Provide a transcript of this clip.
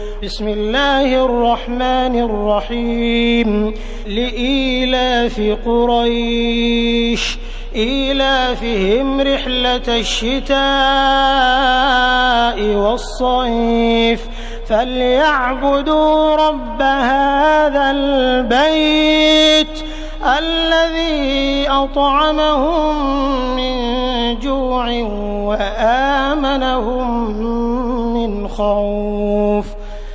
بسم الله الرحمن الرحيم لإيلاف قريش إيلافهم رحلة الشتاء والصيف فليعبدوا رب هذا البيت الذي أطعمهم من جوع وآمنهم من خوف